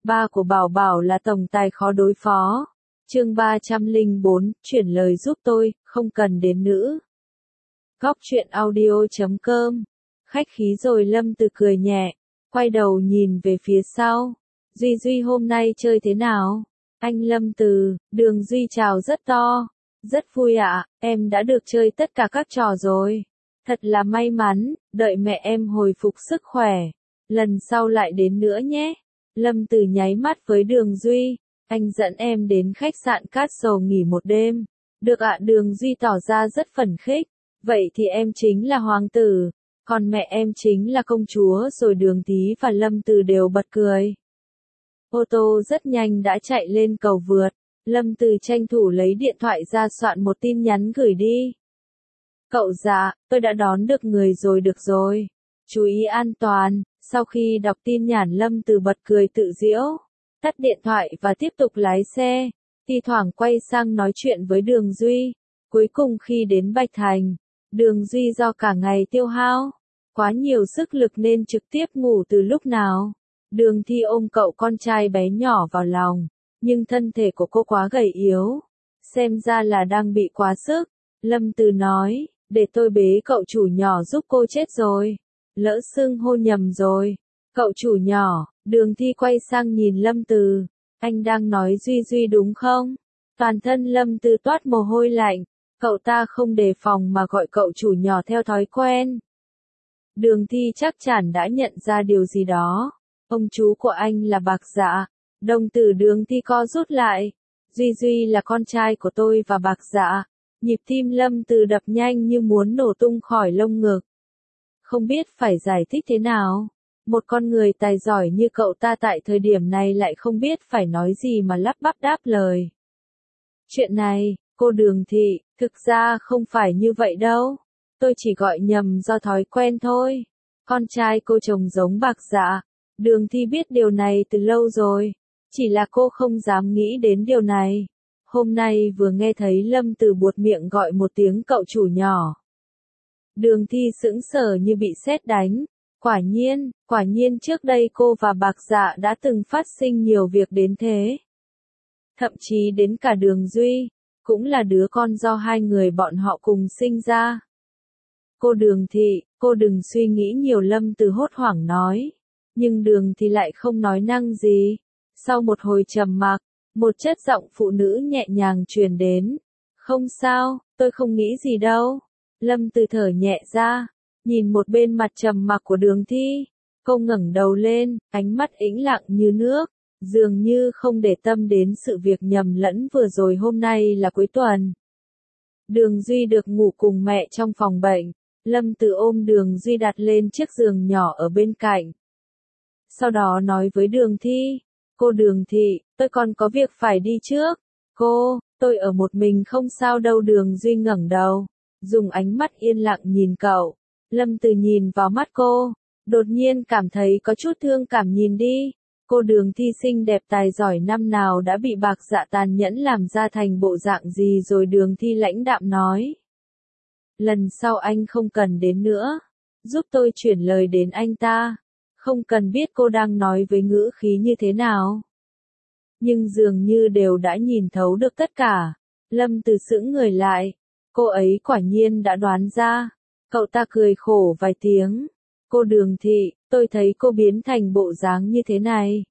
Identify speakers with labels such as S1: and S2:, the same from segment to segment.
S1: Ba của Bảo Bảo là tổng tài khó đối phó. Chương 304, chuyển lời giúp tôi, không cần đến nữ. Góc truyện audio.com. Khách khí rồi Lâm Từ cười nhẹ, quay đầu nhìn về phía sau. Duy Duy hôm nay chơi thế nào? Anh Lâm Từ, Đường Duy chào rất to. Rất vui ạ, em đã được chơi tất cả các trò rồi. Thật là may mắn, đợi mẹ em hồi phục sức khỏe. Lần sau lại đến nữa nhé. Lâm Từ nháy mắt với Đường Duy. Anh dẫn em đến khách sạn Castle nghỉ một đêm. Được ạ, Đường Duy tỏ ra rất phấn khích. Vậy thì em chính là hoàng tử, còn mẹ em chính là công chúa rồi. Đường Tí và Lâm Từ đều bật cười. Ô tô rất nhanh đã chạy lên cầu vượt. Lâm Từ tranh thủ lấy điện thoại ra soạn một tin nhắn gửi đi. Cậu dạ, tôi đã đón được người rồi, được rồi. Chú ý an toàn. Sau khi đọc tin nhắn Lâm Từ bật cười tự giễu. Tắt điện thoại và tiếp tục lái xe. Thi thoảng quay sang nói chuyện với Đường Duy. Cuối cùng khi đến Bạch Thành, Đường Duy do cả ngày tiêu hao quá nhiều sức lực nên trực tiếp ngủ từ lúc nào. Đường Thi ôm cậu con trai bé nhỏ vào lòng, nhưng thân thể của cô quá gầy yếu, xem ra là đang bị quá sức. Lâm Từ nói, để tôi bế cậu chủ nhỏ giúp cô. Chết rồi, lỡ xưng hô nhầm rồi. Cậu chủ nhỏ. Đường Thi quay sang nhìn Lâm Từ, anh đang nói Duy Duy đúng không? Toàn thân Lâm Từ toát mồ hôi lạnh, cậu ta không đề phòng mà gọi cậu chủ nhỏ theo thói quen. Đường Thi chắc chắn đã nhận ra điều gì đó. Ông chú của anh là Bạc Dạ. Đồng tử Đường Thi co rút lại. Duy Duy là con trai của tôi và Bạc Dạ. Nhịp tim Lâm Từ đập nhanh như muốn nổ tung khỏi lồng ngực. Không biết phải giải thích thế nào. Một con người tài giỏi như cậu ta tại thời điểm này lại không biết phải nói gì mà lắp bắp đáp lời. Chuyện này, cô Đường Thị, thực ra không phải như vậy đâu. Tôi chỉ gọi nhầm do thói quen thôi. Con trai cô trông giống Bạc Dạ. Đường Thi biết điều này từ lâu rồi. Chỉ là cô không dám nghĩ đến điều này. Hôm nay vừa nghe thấy Lâm Từ buột miệng gọi một tiếng cậu chủ nhỏ. Đường Thi sững sờ như bị sét đánh. Quả nhiên trước đây cô và Bạc Dạ đã từng phát sinh nhiều việc đến thế. Thậm chí đến cả Đường Duy, cũng là đứa con do hai người bọn họ cùng sinh ra. Cô Đường Thị, cô đừng suy nghĩ nhiều, Lâm Từ hốt hoảng nói. Nhưng Đường Thị lại không nói năng gì. Sau một hồi trầm mặc, một chất giọng phụ nữ nhẹ nhàng truyền đến. Không sao, tôi không nghĩ gì đâu. Lâm Từ thở nhẹ ra. Nhìn một bên mặt trầm mặc của Đường Thi, cô ngẩng đầu lên, ánh mắt tĩnh lặng như nước, dường như không để tâm đến sự việc nhầm lẫn vừa rồi. Hôm nay là cuối tuần. Đường Duy được ngủ cùng mẹ trong phòng bệnh. Lâm Từ ôm Đường Duy đặt lên chiếc giường nhỏ ở bên cạnh. Sau đó nói với Đường Thi, cô Đường Thị, tôi còn có việc phải đi trước. Tôi ở một mình không sao đâu. Đường Duy ngẩng đầu, dùng ánh mắt yên lặng nhìn cậu. Lâm Từ nhìn vào mắt cô, đột nhiên cảm thấy có chút thương cảm. Nhìn đi, cô Đường Thi xinh đẹp tài giỏi năm nào đã bị Bạc Dạ tàn nhẫn làm ra thành bộ dạng gì rồi. Đường Thi lãnh đạm nói. Lần sau anh không cần đến nữa. Giúp tôi chuyển lời đến anh ta. Không cần biết cô đang nói với ngữ khí như thế nào. Nhưng dường như đều đã nhìn thấu được tất cả. Lâm Từ sững người lại. Cô ấy quả nhiên đã đoán ra. Cậu ta cười khổ vài tiếng. Cô Đường Thị, tôi thấy cô biến thành bộ dáng như thế này.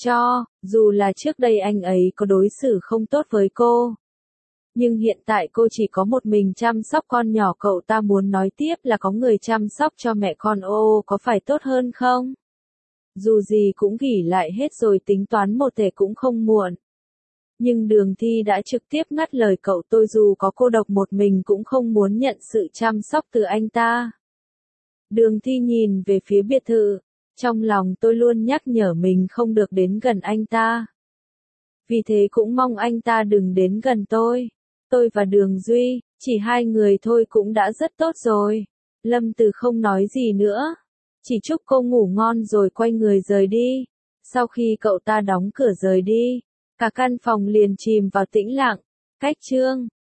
S1: Dù là trước đây anh ấy có đối xử không tốt với cô. Nhưng hiện tại cô chỉ có một mình chăm sóc con nhỏ. Cậu ta muốn nói tiếp là có người chăm sóc cho mẹ con. Có phải tốt hơn không? Dù gì cũng nghỉ lại hết rồi, tính toán một thể cũng không muộn. Nhưng Đường Thi đã trực tiếp ngắt lời cậu. Tôi dù có cô độc một mình cũng không muốn nhận sự chăm sóc từ anh ta. Đường Thi nhìn về phía biệt thự. Trong lòng tôi luôn nhắc nhở mình không được đến gần anh ta. Vì thế cũng mong anh ta đừng đến gần tôi. Tôi và Đường Duy, chỉ hai người thôi cũng đã rất tốt rồi. Lâm Từ không nói gì nữa. Chỉ chúc cô ngủ ngon rồi quay người rời đi. Sau khi cậu ta đóng cửa rời đi, cả căn phòng liền chìm vào tĩnh lặng. Cách chương